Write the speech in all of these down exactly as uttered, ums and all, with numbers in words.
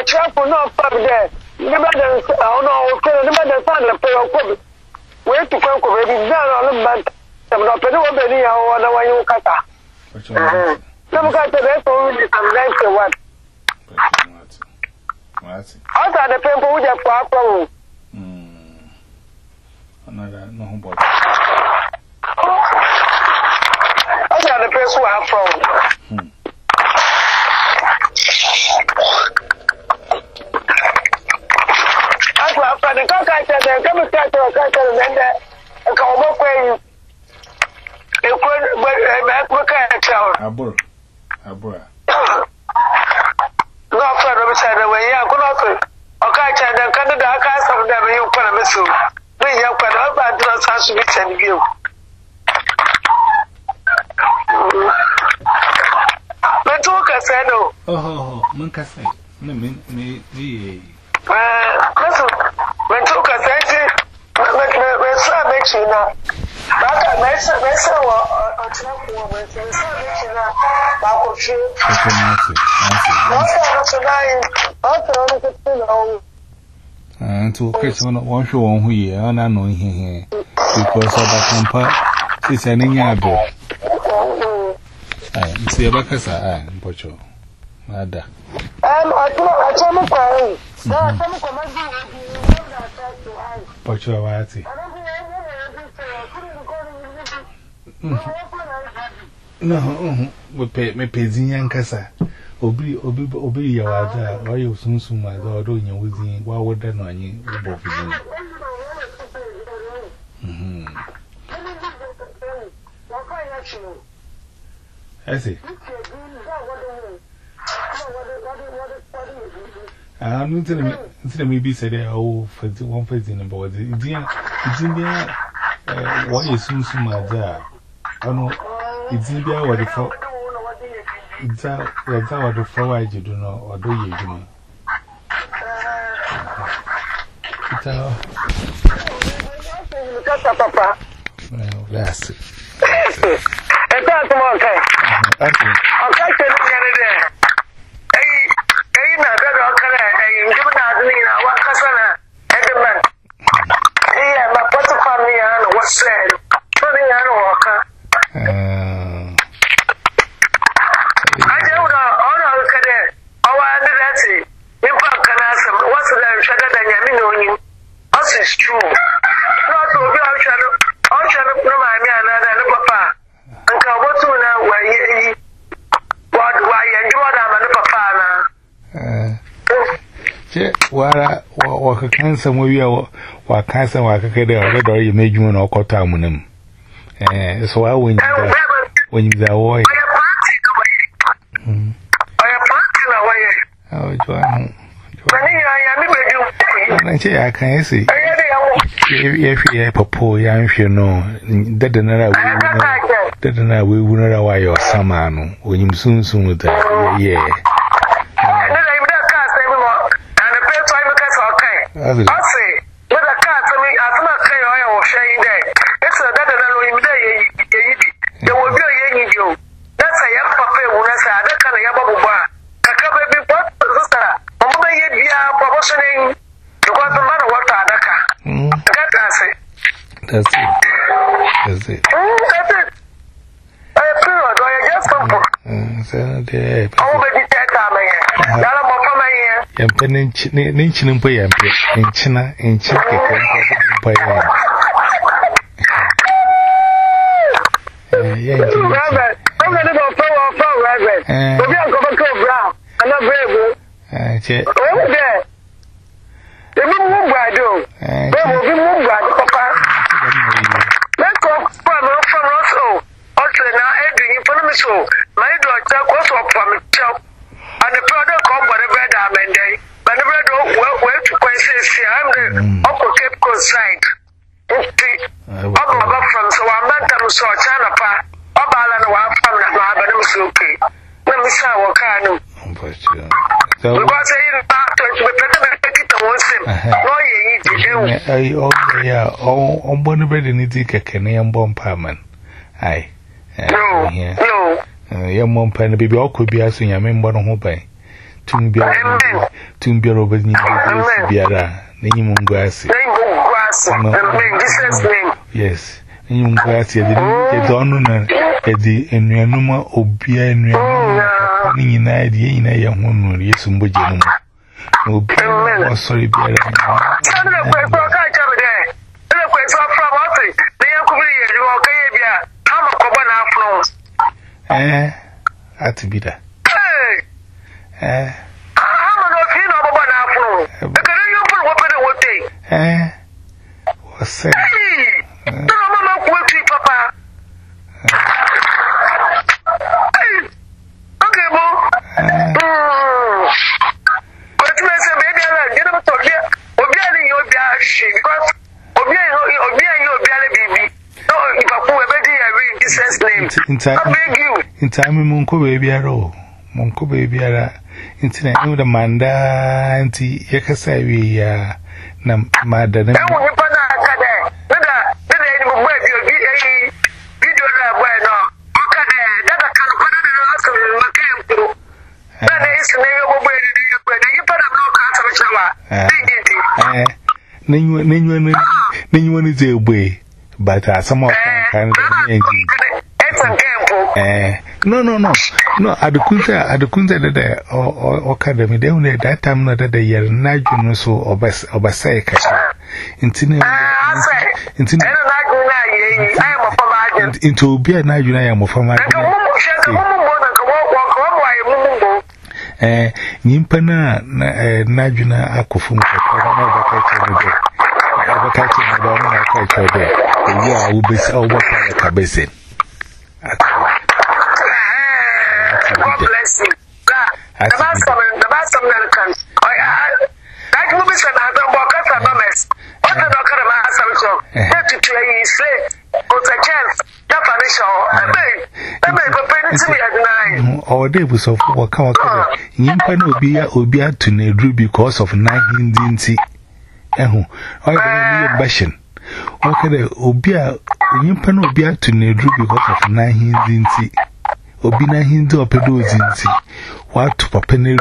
travel no pub there. Never done, oh no, never done son of pay. Where to come over the down on the bank. I'm not a little bit here or the way you cut out. Some got the rest only some nice to what? Outside the people who just walk from. Hm. Another no home board. Outside the place who are from. Hmm. That's what I'm the cock I said, they're coming to a country and then a combo quay. A quick back Abur. Abur. No further beside the way, yeah, good offer. Okay, the Canada cast of them, you put a missile. We have put up and do not to be sent you. Let's talk a said, oh, Munkasay. No, me, me, me. Listen, when took a said, when some makes you now. But I mess up myself or trap woman, so it's not making a back of you. And to catch one show on who and I know him because of the compa is an inable. I see a bacasa, and Pocho. Mother. I'm a German party. Pocho, Wati. No, we pay me paying Yankasa. Obi, Obi, Obi, you are there. Why you soon soon, my daughter, in your within, why would that know you both of you? Hm. I see. I'm not telling me, be said, oh, for the one face in the board. It's in there. What is soon soon, my dear? I know it's in there what the fuck. It's out what the fuck you do know or do you do know? It's out. Well, that's it. It's not okay. Okay, okay, okay. Hey, now that okay, and give that me now. What Cassana, Edmund. Yeah, my photo family and what's said. Turning on walker. Uh, I don't know. Oh, no, look at it. Oh, I did that. In fact, can I say what's the shadow than you? Us is true. Not to be our shadow. Our shadow, no, my man, and papa. And come what to now where you what why you do that, and papa now. Wara waka kansa mo wi wa kansa wa ka kede o do ye medwum na okota munam eh so wa won won za wo mm oya party na wo ye oh jo an bani ya ya mi medwum na che ya kan ese ye ye popo ya nhwe no dede na ra wi dede na we wu na ra wa yo sama no onyim sunsun da ye I say, with a cat to me, I cannot say I was saying that. It's a better than we did. There will be a young you. That's a young papa when I say, I don't kind of yabba. Kaka baby, what sister? Mama, you are proportioning to what the matter what Adaka. That's it. That's it. That's it. That's it. I approve. I just come for. I will be dead. Yam penin chin po yam pe in china in china ke po yam eh yeah I'm going to go for for Reverend eh we are going to go brown and not brave eh che oh there the move by do eh we move by papa let's go from from also also now edwin for me so my daughter goes up from me and the product come by the bread and day. But the bread where to questions here, I'm the upper Cape Coast side. I'm about from so I'm not them so China pa. Up all and one from the Marble okay. Let me say what can do. So because I back to the better take it to one sim. No, you oh yeah, oh on one bread in it can I am bomb parman. Aye. No, no. Uh, your mom pen baby all could be asking your member on home. Tumbia, Tumbia Robert Biara, name on grass. Yes, name on grass, the donor, the Enuma, Obia, and in idea in a young woman, yes, and Bujano. Oh, sorry, Biara. Eh, at to be that. Eh, I'm not feeling of one afternoon. I can't even put what I would take. Eh, what's that? No, Mamma, what you, Papa? Okay, well, but you say, maybe I'll get up to here. Obiani, you'll be a shame because Obiani, you'll be a baby. No, if I put a baby, I read this name. I beg you. In time, Monco baby, I roll. Monco baby, I internet with a manda, auntie, Yakasa, we are mad. And I'm going to put a but uh, some of them kind of eh, no, no, no, no. At the Kunta, at the Kunta, the or academy, they only at that time not that they are Nigel so or Basay Casha. Into into be a Nigel, I am of my eh, Nimpana Najuna Akufum, I will be so what I can God bless you. The best of Americans. That will be sent out of Bocas and Mames. What the doctor of my assumption? That to play is late. But a chance. Definition. I may. I may be paid to me at nine. Or they was of Waka. Yimpan Obia Obia to Nedru because of nine Dinty. Eh, I don't need a bashin. Okay, Obia Yimpan Obia to Nedru because of nine Dinty. Obina Hindu or Pedo Zinti. What to Papene?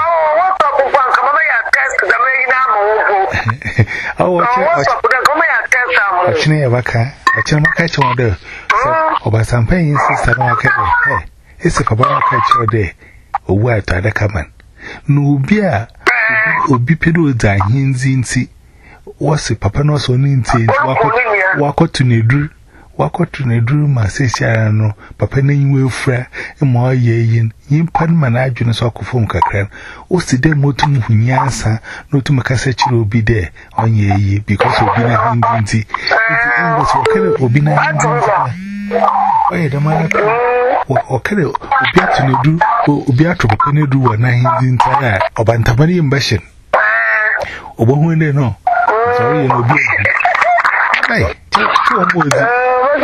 Oh, what's your Waka? A channel catch on there. Or by some paying sister, hey, it's a cabana catch all day. Or where to the common. No beer, Obi Pedo Zinti. What's a papanos on Inti? Walk out to Nedru. Walk out to Nedru, my sister, no, Papa name will fra, and more ye, yin pan managing a sock of phone cacran. What's the day motum who yansa, no to Macassach will be there on ye, because of being a hindy. Was okay, or being a hindy. Wait a minute, or can it be to Nedru, or be out to Papa Nedru, and I didn't tire, or Bantamari ambition. Or when they know. Sorry, you know, hey, two more.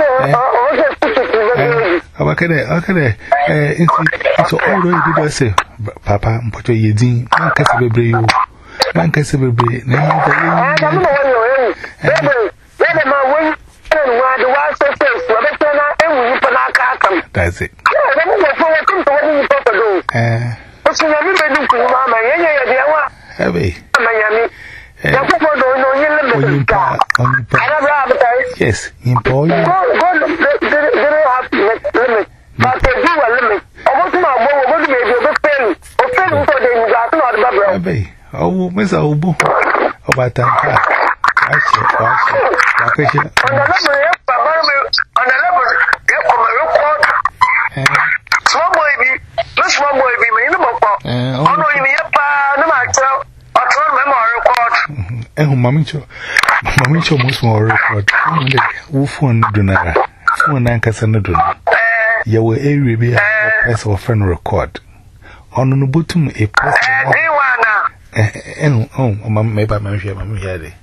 Okay, okay, eh, it's already did I say, Papa, put your yedin, man, Cassabri, man, Cassabri, now that's it. Eh, what's your name? Heavy. Yes, in Paul. But they do a limit. Almost my boy will be able to pay. Offend for the Baby. Oh, Miss Obo. About that. I see. On the level, get on my report. Small baby, no small baby, me in the book. Oh, no, in the upper, no matter. I told memory report. Eh, Mamicho. Mamicho must more report. Who phone Dunara? Phone Ancasanaduna. You were a review press of friend record. On the bottom, a press. And oh, maybe I'm here. I'm here.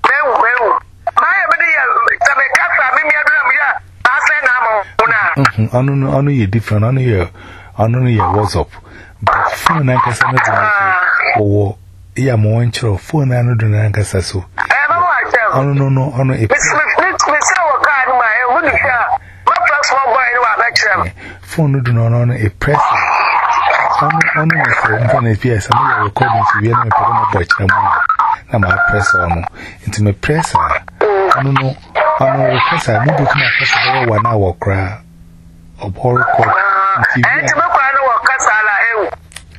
On only you different on here. On only your WhatsApp. But phone Ancasanaduna. Oh, yeah, more intro. Phone Ancasaso. Oh, no, no, on a phone do not honor a press. on internet, yes, I'm recording to be a watch. I'm a press on into my press. I don't know. I'm a press. I'm moving my press one hour cry of horror court. And to look at our Casala.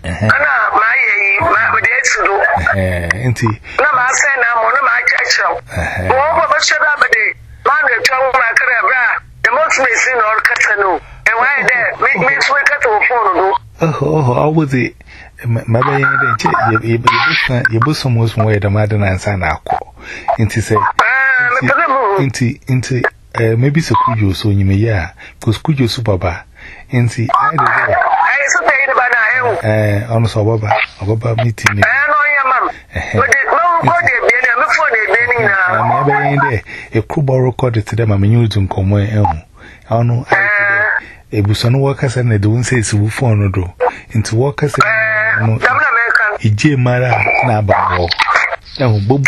My dear, so, Auntie. No, I say, I'm one of my catch. What should I be? Man, trouble my career. The most missing or Casano. And why there? Make me sweat to a phone. Oh, how was it? My baby, you both almost way the madden and sign out. Into say, into, into, maybe so could you so you may, yeah, because could you super bar? Into, I don't know. I suppose about now, eh, almost a baba, a baba meeting. I know your mum, but it's no body before they been now. My baby, a crew borrow corded to them, I'm using come where I don't know. A busan workers and they don't say it's phone or do into workers. Ije mara na ba eh bobu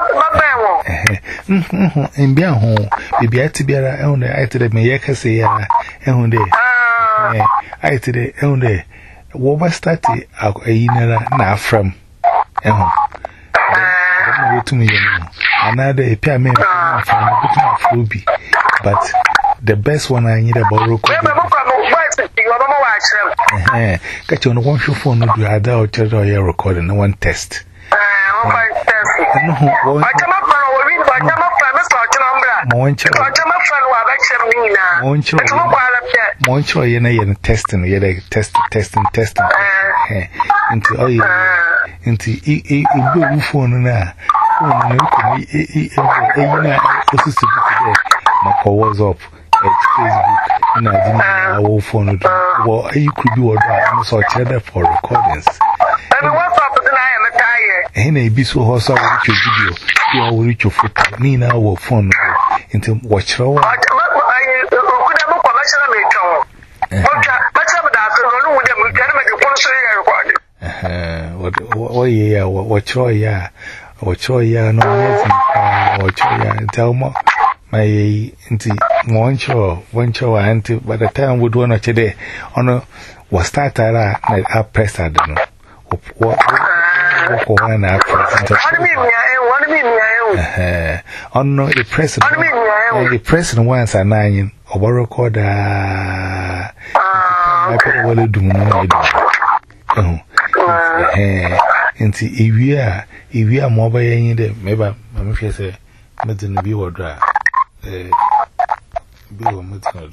eh mbia ho bibia tibiara ehun de aitede me yekase ya ehun de eh aitede ehun de wo ba start ayinara na afram ehun dem we tumi yenu another epia me afram bituma afrobi but the best one I need about record eh catch on one show phone do ada or tell you recording no one test eh one test no one Moncho, you know, testing, you're testing, testing, testing. Into all you into a good phone now. My was up at Facebook, and I didn't know our phone. Well, you could do a so cheddar for recordings. And a be so horse with your video, you will reach your foot. Me now will phone into watch our. What, yeah, what, what, yeah, what, yeah, no, what, yeah, tell me. My auntie, one show, one show, auntie, by the time we do not today, on a was started at press. I don't know what one I press. On no, a president, a president once a nine or recorder. I could well do no idea. Oh, into if we are, if we are mobile in the maybe, I'm sure say, but in the view or dry. Eh, be a mutinado.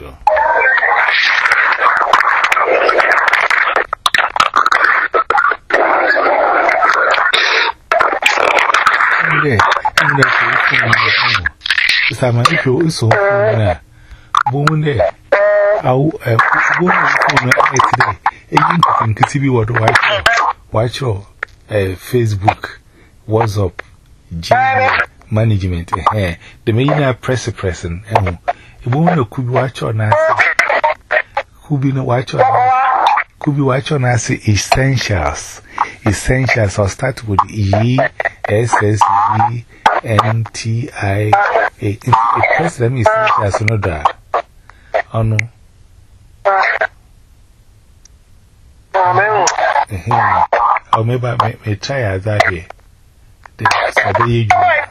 Okay, and that's the thing. If you so, born there, I'll go today. You can see what watch your Facebook, WhatsApp, Gmail. Management, eh? The main press person, eh? A woman could watch on us, could be no watch on us, could be watch on us essentials. Essentials, I'll start with E S S E N T I A. A press them essentials, no that. Oh no. Or maybe I may try that day. The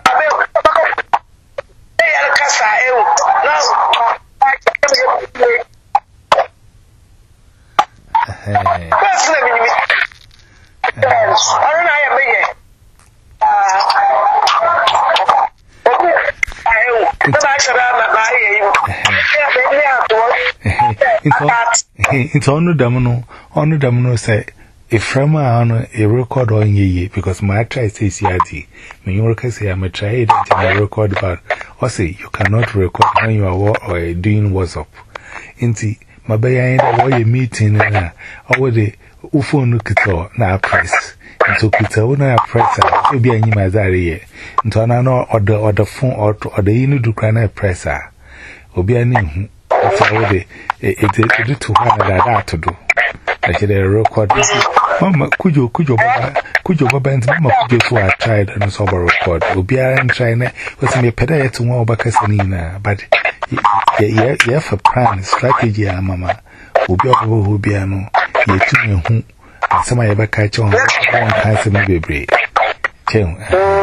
It's on the domino, on the domino say, a frame on a record on ye because my try says C R T. When you work, say I'm a try to record, but or say you cannot record when you are or doing WhatsApp. Inti, my bay ain't a way meeting and already Ufo Kito na press. And so Kito na press, you'll be any Mazari. Into an or the or the phone or the inu do crana presser. Obi any it's already it to one that to do. Like a record. Mama, could you, could you, could you, Baba, and Mamma, could you, so I tried and so record. Obi and trying was me pedal to more Bacassanina, but yeah, yeah, for plan strategy, Mamma. Obi, who be no, ye to me who some I ever catch on handsome baby. Chum,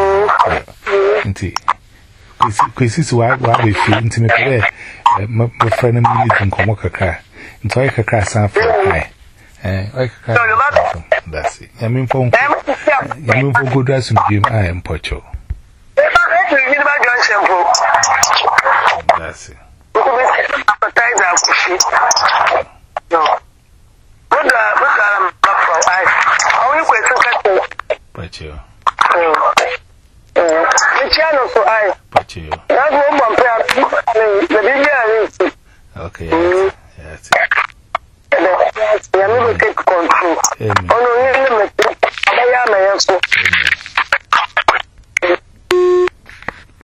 Quissis, why we feel intimate. My friend and me can come work a car. And so I can crash some for a that's it. I mean, for good dress and give I am Pocho. That's it. No. What the I only question Pocho. The channel so I Pocho. That's one more pair. The video. Okay.